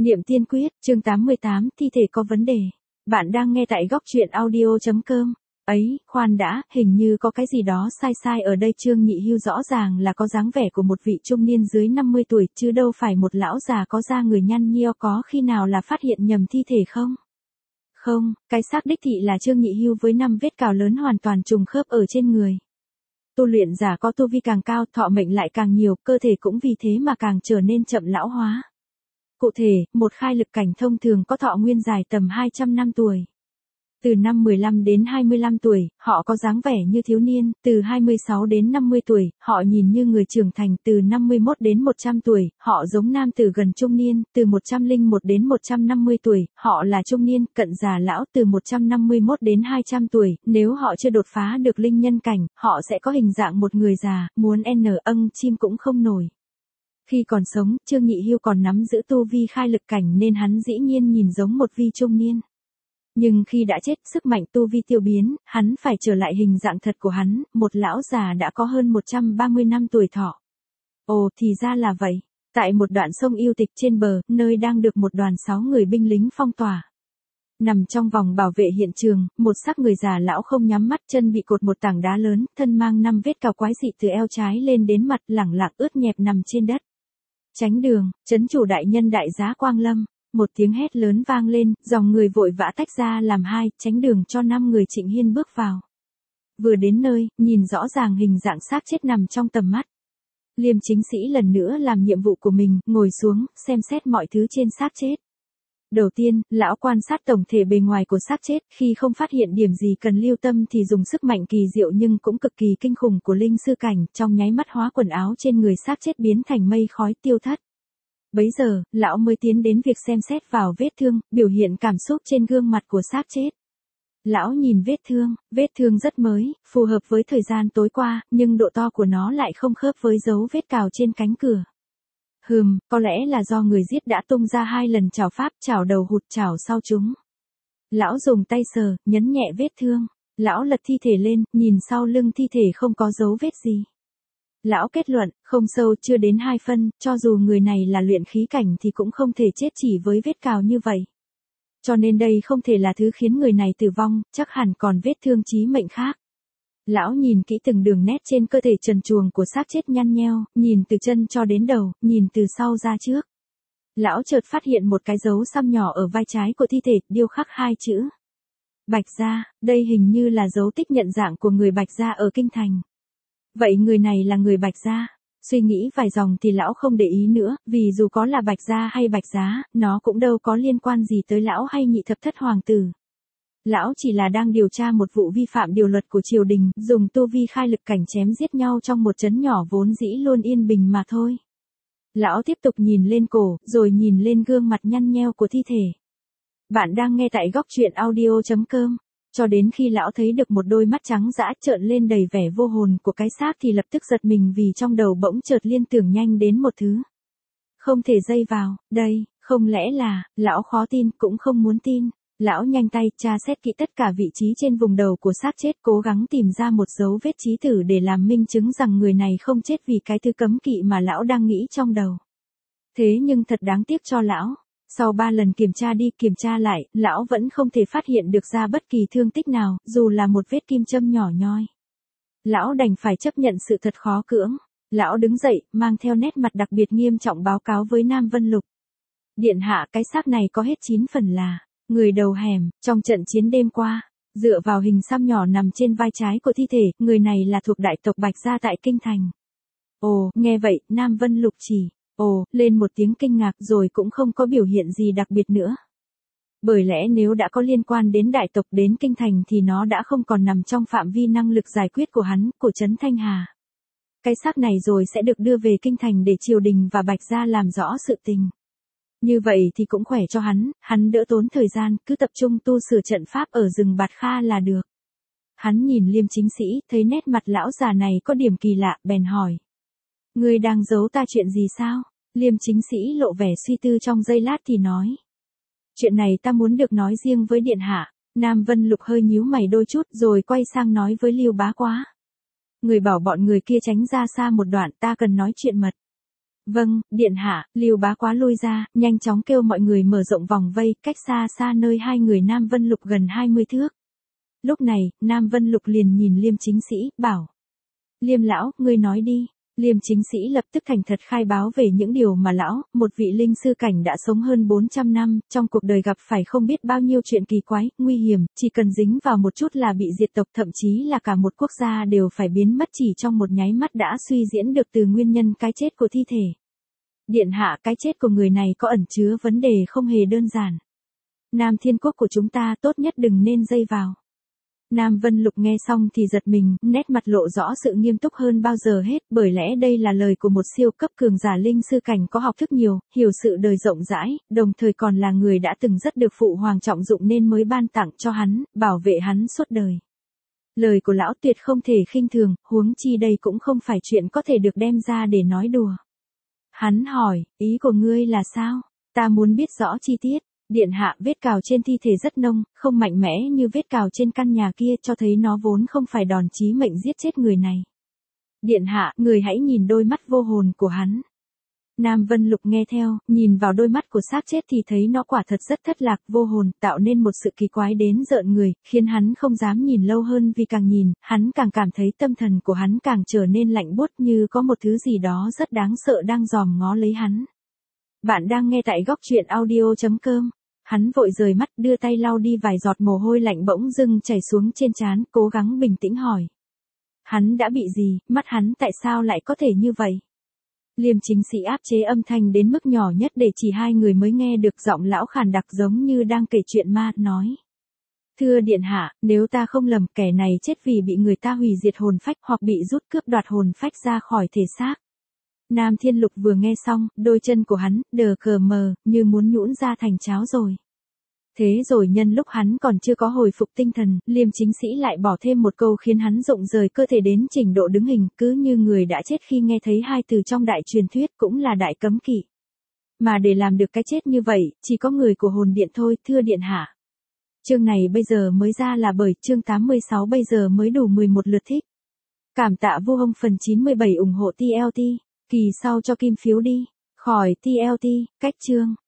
Niệm tiên quyết, chương 88, thi thể có vấn đề. Bạn đang nghe tại góc truyện audio.com. Ấy, khoan đã, hình như có cái gì đó sai sai ở đây. Trương Nhị Hưu rõ ràng là có dáng vẻ của một vị trung niên dưới 50 tuổi, chứ đâu phải một lão già có da người nhăn nheo. Có khi nào là phát hiện nhầm thi thể không? Không, cái xác đích thị là Trương Nhị Hưu với 5 vết cào lớn hoàn toàn trùng khớp ở trên người. Tu luyện giả có tu vi càng cao, thọ mệnh lại càng nhiều, cơ thể cũng vì thế mà càng trở nên chậm lão hóa. Cụ thể, một khai lực cảnh thông thường có thọ nguyên dài tầm 200 năm tuổi. Từ năm 15 đến 25 tuổi, họ có dáng vẻ như thiếu niên, từ 26 đến 50 tuổi, họ nhìn như người trưởng thành, từ 51 đến 100 tuổi, họ giống nam tử gần trung niên, từ 101 đến 150 tuổi, họ là trung niên, cận già lão, từ 151 đến 200 tuổi, nếu họ chưa đột phá được linh nhân cảnh, họ sẽ có hình dạng một người già, muốn chim cũng không nổi. Khi còn sống, Trương Nhị Hưu còn nắm giữ tu vi khai lực cảnh nên hắn dĩ nhiên nhìn giống một vi trung niên. Nhưng khi đã chết, sức mạnh tu vi tiêu biến, hắn phải trở lại hình dạng thật của hắn, một lão già đã có hơn 130 năm tuổi thọ. Ồ, thì ra là vậy. Tại một đoạn sông yêu tịch trên bờ, nơi đang được một đoàn 6 người binh lính phong tỏa. Nằm trong vòng bảo vệ hiện trường, một xác người già lão không nhắm mắt, chân bị cột một tảng đá lớn, thân mang 5 vết cào quái dị từ eo trái lên đến mặt, lẳng lặng ướt nhẹp nằm trên đất. Tránh đường, trấn chủ đại nhân đại giá Quang Lâm. Một tiếng hét lớn vang lên, dòng người vội vã tách ra làm hai, tránh đường cho 5 người Trịnh Hiên bước vào. Vừa đến nơi, nhìn rõ ràng hình dạng xác chết nằm trong tầm mắt. Liêm chính sĩ lần nữa làm nhiệm vụ của mình, ngồi xuống, xem xét mọi thứ trên xác chết. Đầu tiên, lão quan sát tổng thể bề ngoài của xác chết, khi không phát hiện điểm gì cần lưu tâm thì dùng sức mạnh kỳ diệu nhưng cũng cực kỳ kinh khủng của linh sư cảnh, trong nháy mắt hóa quần áo trên người xác chết biến thành mây khói tiêu thất. Bấy giờ, lão mới tiến đến việc xem xét vào vết thương, biểu hiện cảm xúc trên gương mặt của xác chết. Lão nhìn vết thương rất mới, phù hợp với thời gian tối qua, nhưng độ to của nó lại không khớp với dấu vết cào trên cánh cửa. Có lẽ là do người giết đã tung ra 2 lần chảo pháp, chảo đầu hụt chảo sau chúng. Lão dùng tay sờ, nhấn nhẹ vết thương. Lão lật thi thể lên, nhìn sau lưng thi thể không có dấu vết gì. Lão kết luận, không sâu chưa đến 2 phân, cho dù người này là luyện khí cảnh thì cũng không thể chết chỉ với vết cào như vậy. Cho nên đây không thể là thứ khiến người này tử vong, chắc hẳn còn vết thương chí mệnh khác. Lão nhìn kỹ từng đường nét trên cơ thể trần truồng của xác chết nhăn nheo, nhìn từ chân cho đến đầu, nhìn từ sau ra trước. Lão chợt phát hiện một cái dấu xăm nhỏ ở vai trái của thi thể, điêu khắc 2 chữ. Bạch Gia, đây hình như là dấu tích nhận dạng của người Bạch Gia ở Kinh Thành. Vậy người này là người Bạch Gia? Suy nghĩ vài dòng thì lão không để ý nữa, vì dù có là Bạch Gia hay Bạch Giá, nó cũng đâu có liên quan gì tới lão hay nhị thập thất hoàng tử. Lão chỉ là đang điều tra một vụ vi phạm điều luật của triều đình, dùng tu vi khai lực cảnh chém giết nhau trong một trấn nhỏ vốn dĩ luôn yên bình mà thôi. Lão tiếp tục nhìn lên cổ, rồi nhìn lên gương mặt nhăn nheo của thi thể. Bạn đang nghe tại góc truyện audio.com. Cho đến khi lão thấy được một đôi mắt trắng dã trợn lên đầy vẻ vô hồn của cái xác thì lập tức giật mình vì trong đầu bỗng chợt liên tưởng nhanh đến một thứ. Không thể dây vào, đây, không lẽ là, lão khó tin cũng không muốn tin. Lão nhanh tay tra xét kỹ tất cả vị trí trên vùng đầu của xác chết, cố gắng tìm ra một dấu vết chí tử để làm minh chứng rằng người này không chết vì cái thứ cấm kỵ mà lão đang nghĩ trong đầu. Thế nhưng thật đáng tiếc cho lão. Sau 3 lần kiểm tra đi kiểm tra lại, lão vẫn không thể phát hiện được ra bất kỳ thương tích nào, dù là một vết kim châm nhỏ nhoi. Lão đành phải chấp nhận sự thật khó cưỡng. Lão đứng dậy, mang theo nét mặt đặc biệt nghiêm trọng báo cáo với Nam Vân Lục. Điện hạ, cái xác này có hết 9 phần là người đầu hẻm, trong trận chiến đêm qua. Dựa vào hình xăm nhỏ nằm trên vai trái của thi thể, người này là thuộc đại tộc Bạch Gia tại Kinh Thành. Ồ, nghe vậy, Nam Vân Lục chỉ lên một tiếng kinh ngạc rồi cũng không có biểu hiện gì đặc biệt nữa. Bởi lẽ nếu đã có liên quan đến đại tộc đến Kinh Thành thì nó đã không còn nằm trong phạm vi năng lực giải quyết của hắn, của Trấn Thanh Hà. Cái xác này rồi sẽ được đưa về Kinh Thành để triều đình và Bạch Gia làm rõ sự tình. Như vậy thì cũng khỏe cho hắn đỡ tốn thời gian, cứ tập trung tu sửa trận pháp ở rừng Bạt Kha là được. Hắn nhìn Liêm chính sĩ, thấy nét mặt lão già này có điểm kỳ lạ, bèn hỏi. Ngươi đang giấu ta chuyện gì sao? Liêm chính sĩ lộ vẻ suy tư trong giây lát thì nói. Chuyện này ta muốn được nói riêng với điện hạ. Nam Vân Lục hơi nhíu mày đôi chút rồi quay sang nói với Lưu Bá Quá. Người bảo bọn người kia tránh ra xa một đoạn, ta cần nói chuyện mật. Vâng, điện hạ. Lưu Bá Quá lui ra, nhanh chóng kêu mọi người mở rộng vòng vây, cách xa xa nơi hai người Nam Vân Lục gần 20 thước. Lúc này, Nam Vân Lục liền nhìn Liêm Chính Sĩ, bảo. Liêm lão, ngươi nói đi. Liêm Chính Sĩ lập tức thành thật khai báo về những điều mà lão, một vị linh sư cảnh đã sống hơn 400 năm, trong cuộc đời gặp phải không biết bao nhiêu chuyện kỳ quái, nguy hiểm, chỉ cần dính vào một chút là bị diệt tộc, thậm chí là cả một quốc gia đều phải biến mất chỉ trong một nháy mắt đã suy diễn được từ nguyên nhân cái chết của thi thể. Điện hạ, cái chết của người này có ẩn chứa vấn đề không hề đơn giản. Nam Thiên Quốc của chúng ta tốt nhất đừng nên dây vào. Nam Vân Lục nghe xong thì giật mình, nét mặt lộ rõ sự nghiêm túc hơn bao giờ hết, bởi lẽ đây là lời của một siêu cấp cường giả linh sư cảnh có học thức nhiều, hiểu sự đời rộng rãi, đồng thời còn là người đã từng rất được phụ hoàng trọng dụng nên mới ban tặng cho hắn, bảo vệ hắn suốt đời. Lời của lão tuyệt không thể khinh thường, huống chi đây cũng không phải chuyện có thể được đem ra để nói đùa. Hắn hỏi, ý của ngươi là sao? Ta muốn biết rõ chi tiết. Điện hạ, vết cào trên thi thể rất nông, không mạnh mẽ như vết cào trên căn nhà kia, cho thấy nó vốn không phải đòn chí mệnh giết chết người này. Điện hạ, người hãy nhìn đôi mắt vô hồn của hắn. Nam Vân Lục nghe theo, nhìn vào đôi mắt của xác chết thì thấy nó quả thật rất thất lạc, vô hồn, tạo nên một sự kỳ quái đến rợn người, khiến hắn không dám nhìn lâu hơn vì càng nhìn, hắn càng cảm thấy tâm thần của hắn càng trở nên lạnh buốt như có một thứ gì đó rất đáng sợ đang dòm ngó lấy hắn. Bạn đang nghe tại góc truyện audio.com. Hắn vội rời mắt, đưa tay lau đi vài giọt mồ hôi lạnh bỗng dưng chảy xuống trên trán, cố gắng bình tĩnh hỏi. Hắn đã bị gì, mắt hắn tại sao lại có thể như vậy? Liêm Chính Sĩ áp chế âm thanh đến mức nhỏ nhất để chỉ hai người mới nghe được, giọng lão khàn đặc giống như đang kể chuyện ma, nói. Thưa điện hạ, nếu ta không lầm, kẻ này chết vì bị người ta hủy diệt hồn phách hoặc bị rút cướp đoạt hồn phách ra khỏi thể xác. Nam Thiên Lục vừa nghe xong, đôi chân của hắn, đờ cờ mờ, như muốn nhũn ra thành cháo rồi. Thế rồi nhân lúc hắn còn chưa có hồi phục tinh thần, Liêm Chính Sĩ lại bỏ thêm một câu khiến hắn rụng rời cơ thể đến trình độ đứng hình, cứ như người đã chết khi nghe thấy hai từ trong đại truyền thuyết, cũng là đại cấm kỵ. Mà để làm được cái chết như vậy, chỉ có người của hồn điện thôi, thưa điện hạ. Chương này bây giờ mới ra là bởi chương 86 bây giờ mới đủ 11 lượt thích. Cảm tạ Vu Hông phần 97 ủng hộ TLT. Kỳ sau cho kim phiếu đi. Khỏi TLT, cách chương.